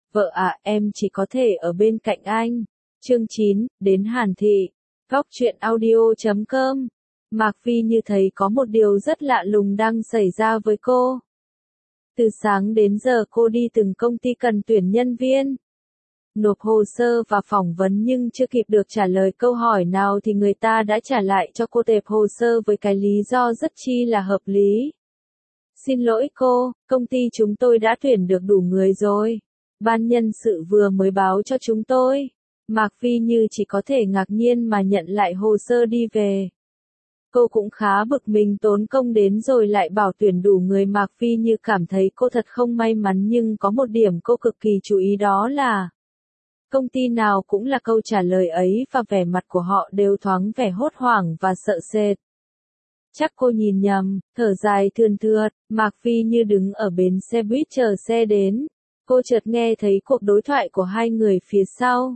Vợ ạ, em chỉ có thể ở bên cạnh anh. Chương 9, đến Hàn Thị. Góc truyện audio.com. Mạc Phi Như thấy có một điều rất lạ lùng đang xảy ra với cô. Từ sáng đến giờ cô đi từng công ty cần tuyển nhân viên, nộp hồ sơ và phỏng vấn nhưng chưa kịp được trả lời câu hỏi nào thì người ta đã trả lại cho cô tệp hồ sơ với cái lý do rất chi là hợp lý. Xin lỗi cô, công ty chúng tôi đã tuyển được đủ người rồi. Ban nhân sự vừa mới báo cho chúng tôi. Mạc Phi Như chỉ có thể ngạc nhiên mà nhận lại hồ sơ đi về. Cô cũng khá bực mình tốn công đến rồi lại bảo tuyển đủ người. Mạc Phi Như cảm thấy cô thật không may mắn, nhưng có một điểm cô cực kỳ chú ý, đó là công ty nào cũng là câu trả lời ấy và vẻ mặt của họ đều thoáng vẻ hốt hoảng và sợ sệt. Chắc cô nhìn nhầm, thở dài thườn thượt. Mạc Phi Như đứng ở bến xe buýt chờ xe đến. Cô chợt nghe thấy cuộc đối thoại của hai người phía sau.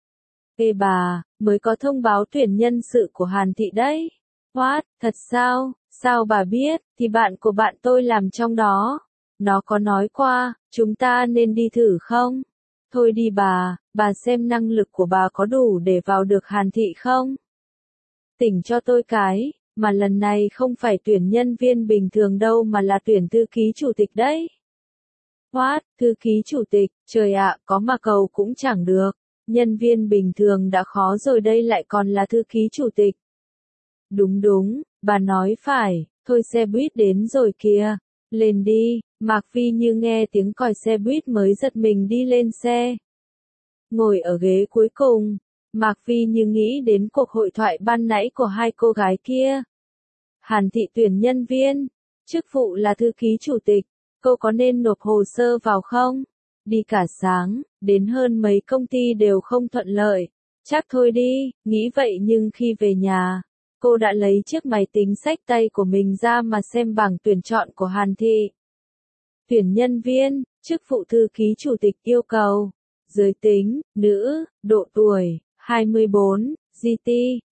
Ê bà, mới có thông báo tuyển nhân sự của Hàn Thị đấy. What, thật sao? Sao bà biết? Thì bạn của bạn tôi làm trong đó. Nó có nói qua, chúng ta nên đi thử không? Thôi đi bà xem năng lực của bà có đủ để vào được Hàn Thị không? Tỉnh cho tôi cái, mà lần này không phải tuyển nhân viên bình thường đâu mà là tuyển thư ký chủ tịch đấy. What, thư ký chủ tịch, trời ạ, có mà cầu cũng chẳng được. Nhân viên bình thường đã khó rồi đây lại còn là thư ký chủ tịch. Đúng, bà nói phải, thôi xe buýt đến rồi kìa, lên đi. Mạc Phi Như nghe tiếng còi xe buýt mới giật mình đi lên xe. Ngồi ở ghế cuối cùng, Mạc Phi Như nghĩ đến cuộc hội thoại ban nãy của hai cô gái kia. Hàn Thị tuyển nhân viên, chức vụ là thư ký chủ tịch, cô có nên nộp hồ sơ vào không? Đi cả sáng, đến hơn mấy công ty đều không thuận lợi. Chắc thôi đi, nghĩ vậy nhưng khi về nhà, cô đã lấy chiếc máy tính xách tay của mình ra mà xem bảng tuyển chọn của Hàn Thị. Tuyển nhân viên, chức vụ thư ký chủ tịch yêu cầu. Giới tính, nữ, độ tuổi, 24, GT,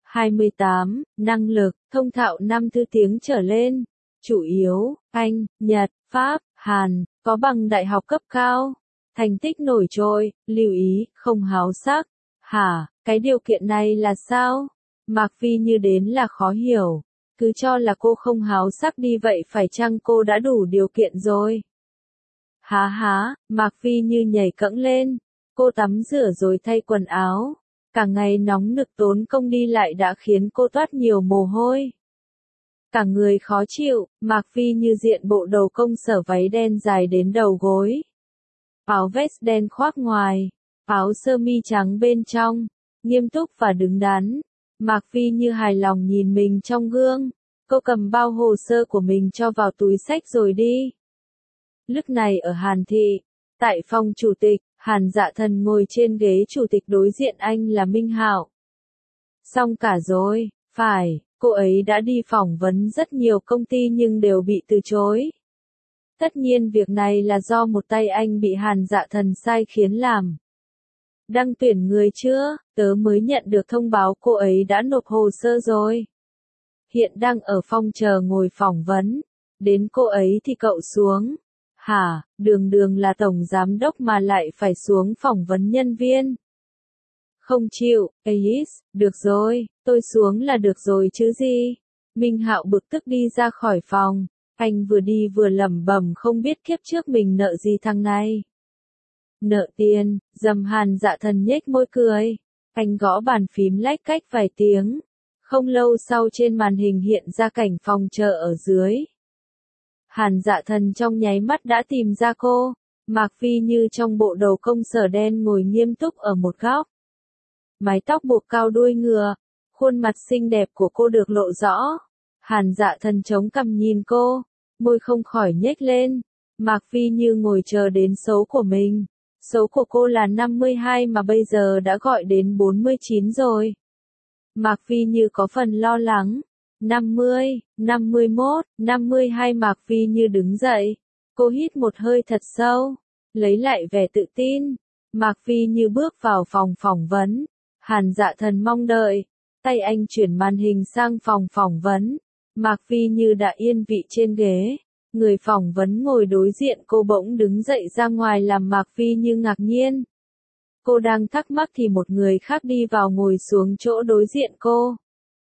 28, năng lực, thông thạo 5 thứ tiếng trở lên. Chủ yếu, Anh, Nhật, Pháp, Hàn, có bằng đại học cấp cao. Thành tích nổi trội, lưu ý, không háo sắc. Hả, cái điều kiện này là sao? Mạc Phi Như đến là khó hiểu. Cứ cho là cô không háo sắc đi vậy phải chăng cô đã đủ điều kiện rồi? Há, Mạc Phi Như nhảy cẫng lên. Cô tắm rửa rồi thay quần áo. Cả ngày nóng nực tốn công đi lại đã khiến cô toát nhiều mồ hôi. Cả người khó chịu, Mạc Phi Như diện bộ đầu công sở váy đen dài đến đầu gối. Áo vest đen khoác ngoài, áo sơ mi trắng bên trong, nghiêm túc và đứng đắn. Mạc Phi Như hài lòng nhìn mình trong gương. Cô cầm bao hồ sơ của mình cho vào túi xách rồi đi. Lúc này ở Hàn Thị, tại phòng chủ tịch, Hàn Dạ Thần ngồi trên ghế chủ tịch, đối diện anh là Minh Hạo. Xong cả rồi, phải, cô ấy đã đi phỏng vấn rất nhiều công ty nhưng đều bị từ chối. Tất nhiên việc này là do một tay anh bị Hàn Dạ Thần sai khiến làm. Đăng tuyển người chưa? Tớ mới nhận được thông báo cô ấy đã nộp hồ sơ rồi. Hiện đang ở phòng chờ ngồi phỏng vấn. Đến cô ấy thì cậu xuống. Hả, đường là tổng giám đốc mà lại phải xuống phỏng vấn nhân viên. Không chịu, Alice, được rồi, tôi xuống là được rồi chứ gì. Minh Hạo bực tức đi ra khỏi phòng. Anh vừa đi vừa lẩm bẩm không biết kiếp trước mình nợ gì thằng này. Nợ tiền, dầm. Hàn Dạ Thần nhếch môi cười. Anh gõ bàn phím lách cách vài tiếng. Không lâu sau trên màn hình hiện ra cảnh phòng chờ ở dưới. Hàn Dạ Thần trong nháy mắt đã tìm ra cô. Mạc Phi Như trong bộ đồ công sở đen ngồi nghiêm túc ở một góc. Mái tóc buộc cao đuôi ngựa. Khuôn mặt xinh đẹp của cô được lộ rõ. Hàn Dạ Thần chống cằm nhìn cô. Môi không khỏi nhếch lên. Mạc Phi Như ngồi chờ đến số của mình. Số của cô là 52 mà bây giờ đã gọi đến 49 rồi. Mạc Phi Như có phần lo lắng. 50, 51, 52. Mạc Phi Như đứng dậy. Cô hít một hơi thật sâu. Lấy lại vẻ tự tin. Mạc Phi Như bước vào phòng phỏng vấn. Hàn Dạ Thần mong đợi. Tay anh chuyển màn hình sang phòng phỏng vấn. Mạc Phi Như đã yên vị trên ghế. Người phỏng vấn ngồi đối diện cô bỗng đứng dậy ra ngoài làm Mạc Phi Như ngạc nhiên. Cô đang thắc mắc thì một người khác đi vào ngồi xuống chỗ đối diện cô.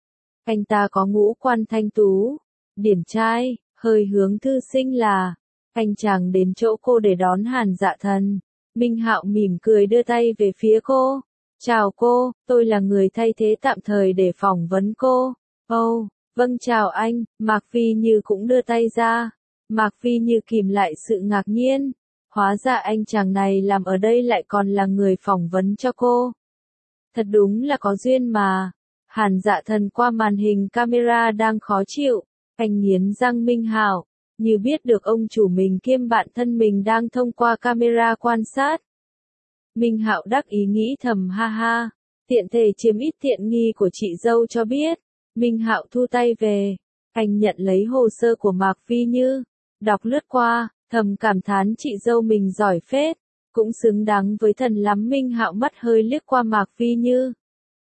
Anh ta có ngũ quan thanh tú, điển trai, hơi hướng thư sinh là. Anh chàng đến chỗ cô để đón Hàn Dạ Thần. Minh Hạo mỉm cười đưa tay về phía cô. Chào cô, tôi là người thay thế tạm thời để phỏng vấn cô. Ồ, vâng chào anh, Mạc Phi Như cũng đưa tay ra. Mạc Phi Như kìm lại sự ngạc nhiên. Hóa ra anh chàng này làm ở đây lại còn là người phỏng vấn cho cô. Thật đúng là có duyên mà. Hàn Dạ Thần qua màn hình camera đang khó chịu. Anh nghiến răng Minh Hạo. Như biết được ông chủ mình kiêm bạn thân mình đang thông qua camera quan sát. Minh Hạo đắc ý nghĩ thầm ha ha. Tiện thể chiếm ít tiện nghi của chị dâu cho biết. Minh Hạo thu tay về. Anh nhận lấy hồ sơ của Mạc Phi Như. Đọc lướt qua, thầm cảm thán chị dâu mình giỏi phết. Cũng xứng đáng với thần lắm. Minh Hạo mắt hơi liếc qua Mạc Phi Như.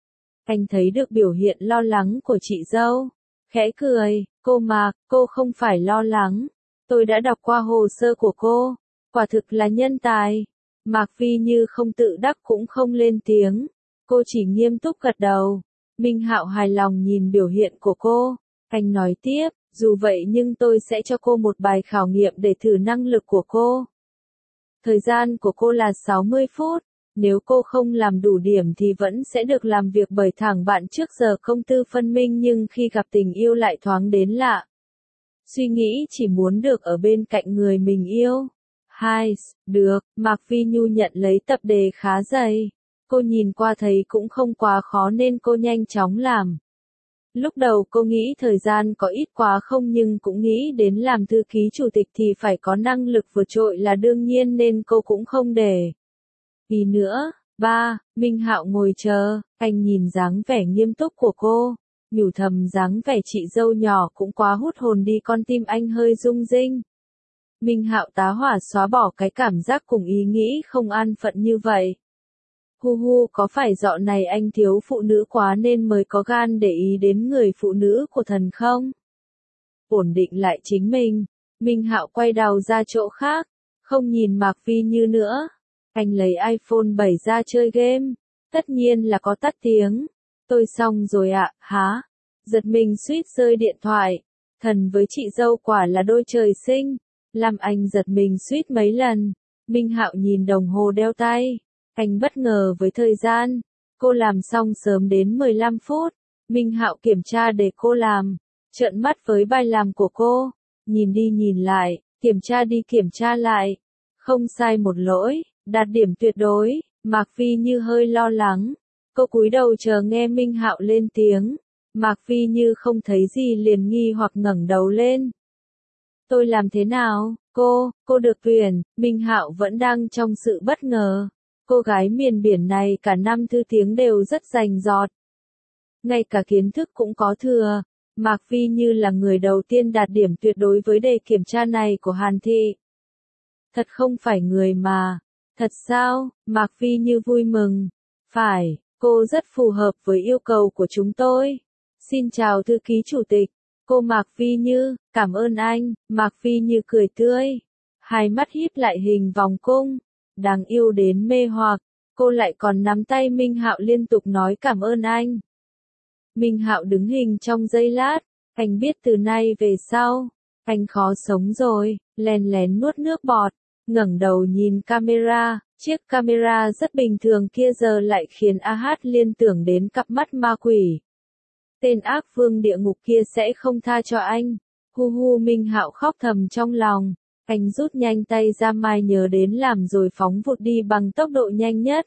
Anh thấy được biểu hiện lo lắng của chị dâu. Khẽ cười, cô Mạc, cô không phải lo lắng. Tôi đã đọc qua hồ sơ của cô. Quả thực là nhân tài. Mạc Phi Như không tự đắc cũng không lên tiếng. Cô chỉ nghiêm túc gật đầu. Minh Hạo hài lòng nhìn biểu hiện của cô. Anh nói tiếp, dù vậy nhưng tôi sẽ cho cô một bài khảo nghiệm để thử năng lực của cô. Thời gian của cô là 60 phút. Nếu cô không làm đủ điểm thì vẫn sẽ được làm việc bởi thằng bạn trước giờ công tư phân minh nhưng khi gặp tình yêu lại thoáng đến lạ. Suy nghĩ chỉ muốn được ở bên cạnh người mình yêu. Hai, được, Mạc Phi Nhu nhận lấy tập đề khá dày. Cô nhìn qua thấy cũng không quá khó nên cô nhanh chóng làm. Lúc đầu cô nghĩ thời gian có ít quá không nhưng cũng nghĩ đến làm thư ký chủ tịch thì phải có năng lực vượt trội là đương nhiên nên cô cũng không để ý nữa. Ba, Minh Hạo ngồi chờ, anh nhìn dáng vẻ nghiêm túc của cô, nhủ thầm dáng vẻ chị dâu nhỏ cũng quá hút hồn đi con tim anh hơi rung rinh. Minh Hạo tá hỏa xóa bỏ cái cảm giác cùng ý nghĩ không an phận như vậy. Hu hu có phải dạo này anh thiếu phụ nữ quá nên mới có gan để ý đến người phụ nữ của thần không? Ổn định lại chính mình, Minh Hạo quay đầu ra chỗ khác, không nhìn Mạc Phi Như nữa. Anh lấy iPhone 7 ra chơi game, tất nhiên là có tắt tiếng. Tôi xong rồi ạ, hả? Giật mình suýt rơi điện thoại. Thần với chị dâu quả là đôi trời sinh, làm anh giật mình suýt mấy lần. Minh Hạo nhìn đồng hồ đeo tay. Anh bất ngờ với thời gian. Cô làm xong sớm đến 15 phút. Minh Hạo kiểm tra để cô làm. Trợn mắt với bài làm của cô. Nhìn đi nhìn lại, kiểm tra đi kiểm tra lại. Không sai một lỗi, đạt điểm tuyệt đối. Mạc Phi Như hơi lo lắng. Cô cúi đầu chờ nghe Minh Hạo lên tiếng. Mạc Phi Như không thấy gì liền nghi hoặc ngẩng đầu lên. Tôi làm thế nào? Cô được tuyển. Minh Hạo vẫn đang trong sự bất ngờ. Cô gái miền biển này cả năm thứ tiếng đều rất rành rọt. Ngay cả kiến thức cũng có thừa. Mạc Phi Như là người đầu tiên đạt điểm tuyệt đối với đề kiểm tra này của Hàn Thị. Thật không phải người mà. Thật sao? Mạc Phi Như vui mừng. Phải, cô rất phù hợp với yêu cầu của chúng tôi. Xin chào thư ký chủ tịch. Cô Mạc Phi Như, cảm ơn anh. Mạc Phi Như cười tươi. Hai mắt híp lại hình vòng cung. Đáng yêu đến mê hoặc. Cô lại còn nắm tay Minh Hạo liên tục nói cảm ơn anh. Minh Hạo đứng hình trong giây lát. Anh biết từ nay về sau, anh khó sống rồi. Lén lén nuốt nước bọt. Ngẩng đầu nhìn camera. Chiếc camera rất bình thường kia giờ lại khiến AH liên tưởng đến cặp mắt ma quỷ. Tên ác vương địa ngục kia sẽ không tha cho anh. Hu hu Minh Hạo khóc thầm trong lòng. Anh rút nhanh tay ra mai nhớ đến làm rồi phóng vụt đi bằng tốc độ nhanh nhất.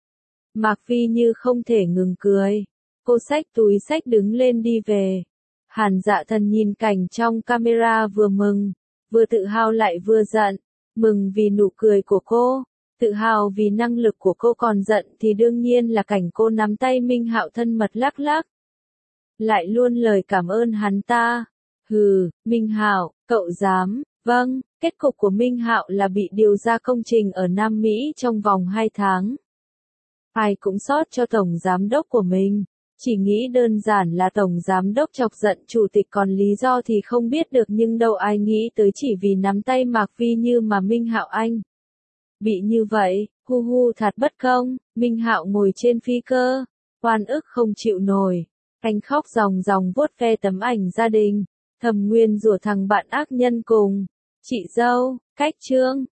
Mạc Phi Như không thể ngừng cười. Cô xách túi xách đứng lên đi về. Hàn Dạ Thần nhìn cảnh trong camera vừa mừng, vừa tự hào lại vừa giận. Mừng vì nụ cười của cô, tự hào vì năng lực của cô, còn giận thì đương nhiên là cảnh cô nắm tay Minh Hạo thân mật lắc lắc. Lại luôn lời cảm ơn hắn ta. Hừ, Minh Hạo, cậu dám. Vâng, kết cục của Minh Hạo là bị điều ra công trình ở Nam Mỹ trong vòng 2 tháng. Ai cũng xót cho tổng giám đốc của mình. Chỉ nghĩ đơn giản là tổng giám đốc chọc giận chủ tịch, còn lý do thì không biết được, nhưng đâu ai nghĩ tới chỉ vì nắm tay Mạc Vi Như mà Minh Hạo Anh bị như vậy. Hu hu, thật bất công. Minh Hạo ngồi trên phi cơ, oan ức không chịu nổi. Anh khóc ròng ròng vuốt ve tấm ảnh gia đình. Thẩm Nguyên rủa thằng bạn ác nhân cùng chị dâu, cách Trương